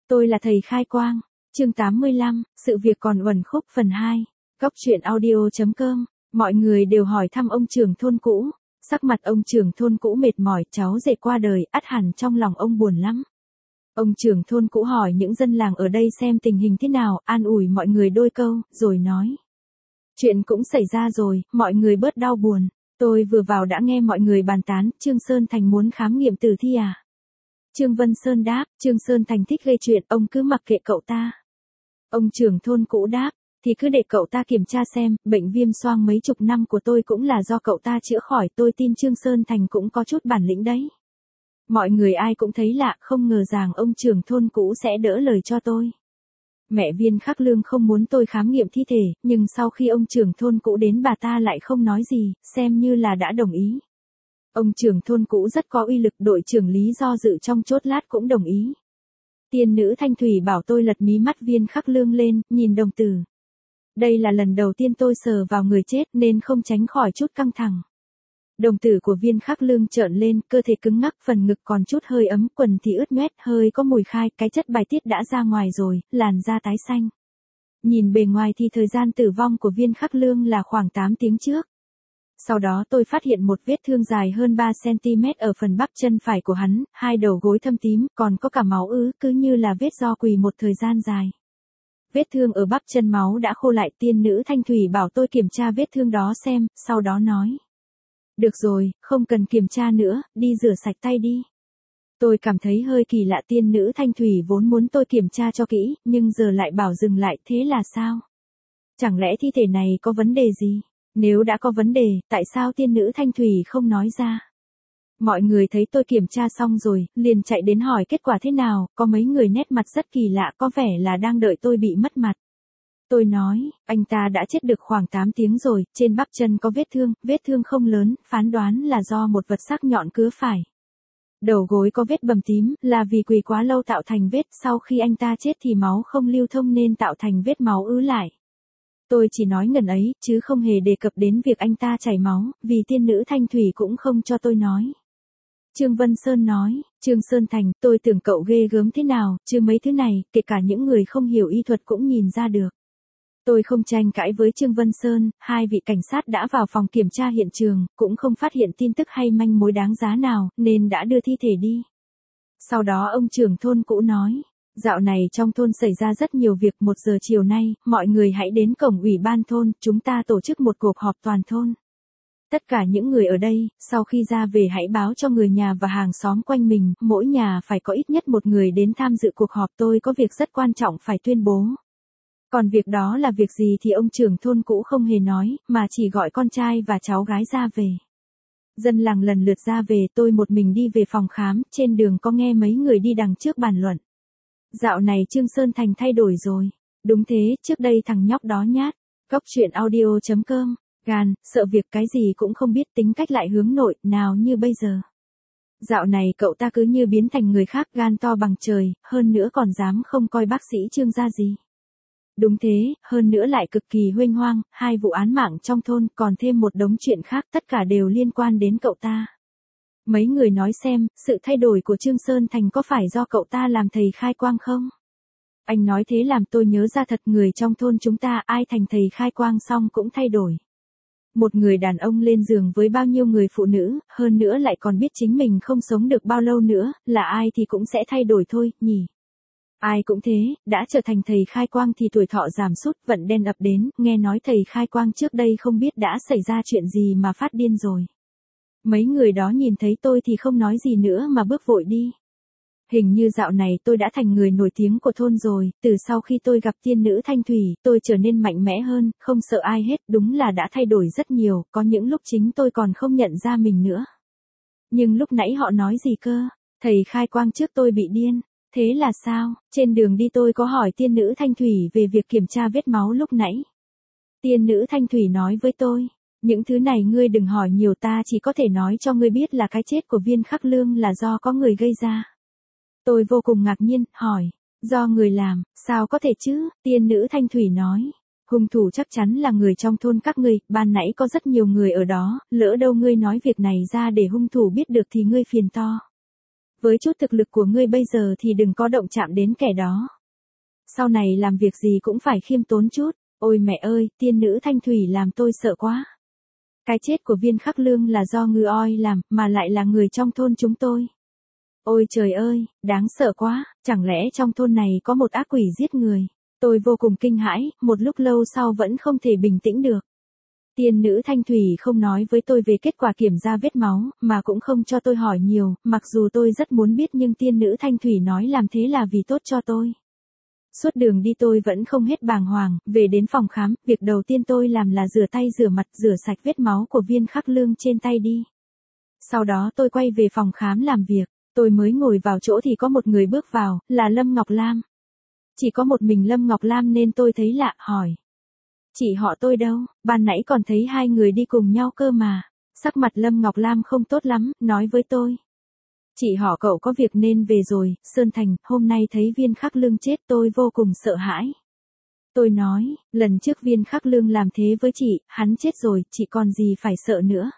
Tôi là thầy khai quang. Chương 85, sự việc còn uẩn khúc phần 2. Góc truyện audio.com. Mọi người đều hỏi thăm ông trưởng thôn cũ. Sắc mặt ông trưởng thôn cũ mệt mỏi, cháu rể qua đời, ắt hẳn trong lòng ông buồn lắm. Ông trưởng thôn cũ hỏi những dân làng ở đây xem tình hình thế nào, an ủi mọi người đôi câu, rồi nói. Chuyện cũng xảy ra rồi, mọi người bớt đau buồn. Tôi vừa vào đã nghe mọi người bàn tán, Trương Sơn Thành muốn khám nghiệm tử thi à? Trương Vân Sơn đáp, Trương Sơn Thành thích gây chuyện, ông cứ mặc kệ cậu ta. Ông trưởng thôn cũ đáp, thì cứ để cậu ta kiểm tra xem, bệnh viêm xoang mấy chục năm của tôi cũng là do cậu ta chữa khỏi, tôi tin Trương Sơn Thành cũng có chút bản lĩnh đấy. Mọi người ai cũng thấy lạ, không ngờ rằng ông trưởng thôn cũ sẽ đỡ lời cho tôi. Mẹ Viên Khắc Lương không muốn tôi khám nghiệm thi thể, nhưng sau khi ông trưởng thôn cũ đến bà ta lại không nói gì, xem như là đã đồng ý. Ông trưởng thôn cũ rất có uy lực, đội trưởng Lý do dự trong chốt lát cũng đồng ý. Tiên nữ Thanh Thủy bảo tôi lật mí mắt Viên Khắc Lương lên, nhìn đồng tử. Đây là lần đầu tiên tôi sờ vào người chết nên không tránh khỏi chút căng thẳng. Đồng tử của Viên Khắc Lương trợn lên, cơ thể cứng ngắc, phần ngực còn chút hơi ấm, quần thì ướt nhoét, hơi có mùi khai, cái chất bài tiết đã ra ngoài rồi, làn da tái xanh. Nhìn bề ngoài thì thời gian tử vong của Viên Khắc Lương là khoảng 8 tiếng trước. Sau đó tôi phát hiện một vết thương dài hơn 3 cm ở phần bắp chân phải của hắn, hai đầu gối thâm tím, còn có cả máu ứ, cứ như là vết do quỳ một thời gian dài. Vết thương ở bắp chân máu đã khô lại, tiên nữ Thanh Thủy bảo tôi kiểm tra vết thương đó xem, sau đó nói. Được rồi, không cần kiểm tra nữa, đi rửa sạch tay đi. Tôi cảm thấy hơi kỳ lạ, tiên nữ Thanh Thủy vốn muốn tôi kiểm tra cho kỹ, nhưng giờ lại bảo dừng lại, thế là sao? Chẳng lẽ thi thể này có vấn đề gì? Nếu đã có vấn đề, tại sao tiên nữ Thanh Thủy không nói ra? Mọi người thấy tôi kiểm tra xong rồi, liền chạy đến hỏi kết quả thế nào, có mấy người nét mặt rất kỳ lạ, có vẻ là đang đợi tôi bị mất mặt. Tôi nói, anh ta đã chết được khoảng 8 tiếng rồi, trên bắp chân có vết thương không lớn, phán đoán là do một vật sắc nhọn cứa phải. Đầu gối có vết bầm tím, là vì quỳ quá lâu tạo thành vết, sau khi anh ta chết thì máu không lưu thông nên tạo thành vết máu ứ lại. Tôi chỉ nói ngần ấy, chứ không hề đề cập đến việc anh ta chảy máu, vì tiên nữ Thanh Thủy cũng không cho tôi nói. Trương Vân Sơn nói, Trương Sơn Thành, tôi tưởng cậu ghê gớm thế nào, chứ mấy thứ này, kể cả những người không hiểu y thuật cũng nhìn ra được. Tôi không tranh cãi với Trương Vân Sơn, hai vị cảnh sát đã vào phòng kiểm tra hiện trường, cũng không phát hiện tin tức hay manh mối đáng giá nào, nên đã đưa thi thể đi. Sau đó ông trưởng thôn cũ nói, dạo này trong thôn xảy ra rất nhiều việc, 1 giờ chiều nay, mọi người hãy đến cổng ủy ban thôn, chúng ta tổ chức một cuộc họp toàn thôn. Tất cả những người ở đây, sau khi ra về hãy báo cho người nhà và hàng xóm quanh mình, mỗi nhà phải có ít nhất một người đến tham dự cuộc họp, tôi có việc rất quan trọng phải tuyên bố. Còn việc đó là việc gì thì ông trưởng thôn cũ không hề nói, mà chỉ gọi con trai và cháu gái ra về. Dân làng lần lượt ra về, tôi một mình đi về phòng khám, trên đường có nghe mấy người đi đằng trước bàn luận. Dạo này Trương Sơn Thành thay đổi rồi. Đúng thế, trước đây thằng nhóc đó nhát. Góc truyện audio.com. Gan, sợ việc cái gì cũng không biết, tính cách lại hướng nội, nào như bây giờ. Dạo này cậu ta cứ như biến thành người khác, gan to bằng trời, hơn nữa còn dám không coi bác sĩ Trương ra gì. Đúng thế, hơn nữa lại cực kỳ huênh hoang, 2 vụ án mạng trong thôn, còn thêm một đống chuyện khác, tất cả đều liên quan đến cậu ta. Mấy người nói xem, sự thay đổi của Trương Sơn Thành có phải do cậu ta làm thầy khai quang không? Anh nói thế làm tôi nhớ ra thật, người trong thôn chúng ta ai thành thầy khai quang xong cũng thay đổi. Một người đàn ông lên giường với bao nhiêu người phụ nữ, hơn nữa lại còn biết chính mình không sống được bao lâu nữa, là ai thì cũng sẽ thay đổi thôi, nhỉ? Ai cũng thế, đã trở thành thầy khai quang thì tuổi thọ giảm sút, vận đen ập đến, nghe nói thầy khai quang trước đây không biết đã xảy ra chuyện gì mà phát điên rồi. Mấy người đó nhìn thấy tôi thì không nói gì nữa mà bước vội đi. Hình như dạo này tôi đã thành người nổi tiếng của thôn rồi, từ sau khi tôi gặp tiên nữ Thanh Thủy, tôi trở nên mạnh mẽ hơn, không sợ ai hết, đúng là đã thay đổi rất nhiều, có những lúc chính tôi còn không nhận ra mình nữa. Nhưng lúc nãy họ nói gì cơ? Thầy khai quang trước tôi bị điên. Thế là sao? Trên đường đi tôi có hỏi tiên nữ Thanh Thủy về việc kiểm tra vết máu lúc nãy. Tiên nữ Thanh Thủy nói với tôi, những thứ này ngươi đừng hỏi nhiều, ta chỉ có thể nói cho ngươi biết là cái chết của Viên Khắc Lương là do có người gây ra. Tôi vô cùng ngạc nhiên, hỏi, do người làm, sao có thể chứ? Tiên nữ Thanh Thủy nói, hung thủ chắc chắn là người trong thôn các ngươi, ban nãy có rất nhiều người ở đó, lỡ đâu ngươi nói việc này ra để hung thủ biết được thì ngươi phiền to. với chút thực lực của ngươi bây giờ thì đừng có động chạm đến kẻ đó. Sau này làm việc gì cũng phải khiêm tốn chút. Ôi mẹ ơi, tiên nữ Thanh Thủy làm tôi sợ quá. Cái chết của Viên Khắc Lương là do Ngư Oi làm, mà lại là người trong thôn chúng tôi. Ôi trời ơi, đáng sợ quá, chẳng lẽ trong thôn này có một ác quỷ giết người. Tôi vô cùng kinh hãi, một lúc lâu sau vẫn không thể bình tĩnh được. Tiên nữ Thanh Thủy không nói với tôi về kết quả kiểm tra vết máu, mà cũng không cho tôi hỏi nhiều, mặc dù tôi rất muốn biết nhưng tiên nữ Thanh Thủy nói làm thế là vì tốt cho tôi. Suốt đường đi tôi vẫn không hết bàng hoàng, về đến phòng khám, việc đầu tiên tôi làm là rửa tay rửa mặt, rửa sạch vết máu của Viên Khắc Lương trên tay đi. Sau đó tôi quay về phòng khám làm việc, tôi mới ngồi vào chỗ thì có một người bước vào, là Lâm Ngọc Lam. Chỉ có một mình Lâm Ngọc Lam nên tôi thấy lạ, hỏi. Chị họ tôi đâu, ban nãy còn thấy hai người đi cùng nhau cơ mà. Sắc mặt Lâm Ngọc Lam không tốt lắm, nói với tôi. Chị họ cậu có việc nên về rồi, Sơn Thành, hôm nay thấy Viên Khắc Lương chết tôi vô cùng sợ hãi. Tôi nói, lần trước Viên Khắc Lương làm thế với chị, hắn chết rồi, chị còn gì phải sợ nữa.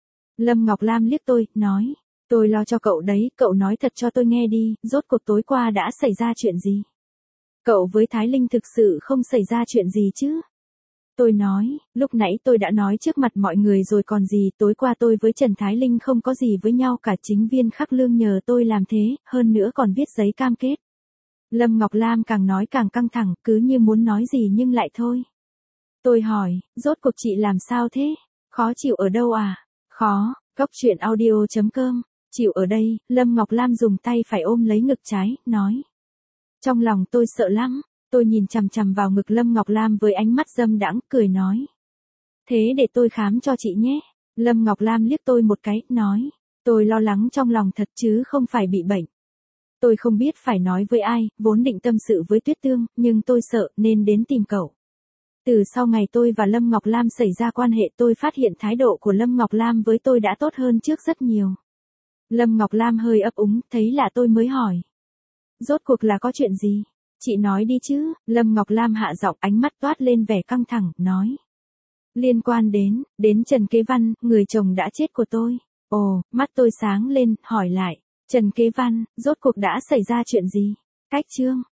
Lâm Ngọc Lam liếc tôi, nói, tôi lo cho cậu đấy, cậu nói thật cho tôi nghe đi, rốt cuộc tối qua đã xảy ra chuyện gì. Cậu với Thái Linh thực sự không xảy ra chuyện gì chứ. Tôi nói, lúc nãy tôi đã nói trước mặt mọi người rồi còn gì, tối qua tôi với Trần Thái Linh không có gì với nhau cả, chính Viên Khắc Lương nhờ tôi làm thế, hơn nữa còn viết giấy cam kết. Lâm Ngọc Lam càng nói càng căng thẳng, cứ như muốn nói gì nhưng lại thôi. Tôi hỏi, rốt cuộc chị làm sao thế? Khó chịu ở đâu à? Khó, Cốc Truyện Audio.com, chịu ở đây, Lâm Ngọc Lam dùng tay phải ôm lấy ngực trái, nói. Trong lòng tôi sợ lắm. Tôi nhìn chằm chằm vào ngực Lâm Ngọc Lam với ánh mắt dâm đãng, cười nói. Thế để tôi khám cho chị nhé. Lâm Ngọc Lam liếc tôi một cái, nói. Tôi lo lắng trong lòng thật chứ không phải bị bệnh. Tôi không biết phải nói với ai, vốn định tâm sự với Tuyết Tương, nhưng tôi sợ nên đến tìm cậu. Từ sau ngày tôi và Lâm Ngọc Lam xảy ra quan hệ tôi phát hiện thái độ của Lâm Ngọc Lam với tôi đã tốt hơn trước rất nhiều. Lâm Ngọc Lam hơi ấp úng, thấy là tôi mới hỏi. Rốt cuộc là có chuyện gì? Chị nói đi chứ, Lâm Ngọc Lam hạ giọng, ánh mắt toát lên vẻ căng thẳng, nói. Liên quan đến Trần Kế Văn, người chồng đã chết của tôi. Ồ, mắt tôi sáng lên, hỏi lại. Trần Kế Văn, rốt cuộc đã xảy ra chuyện gì? Cách chương.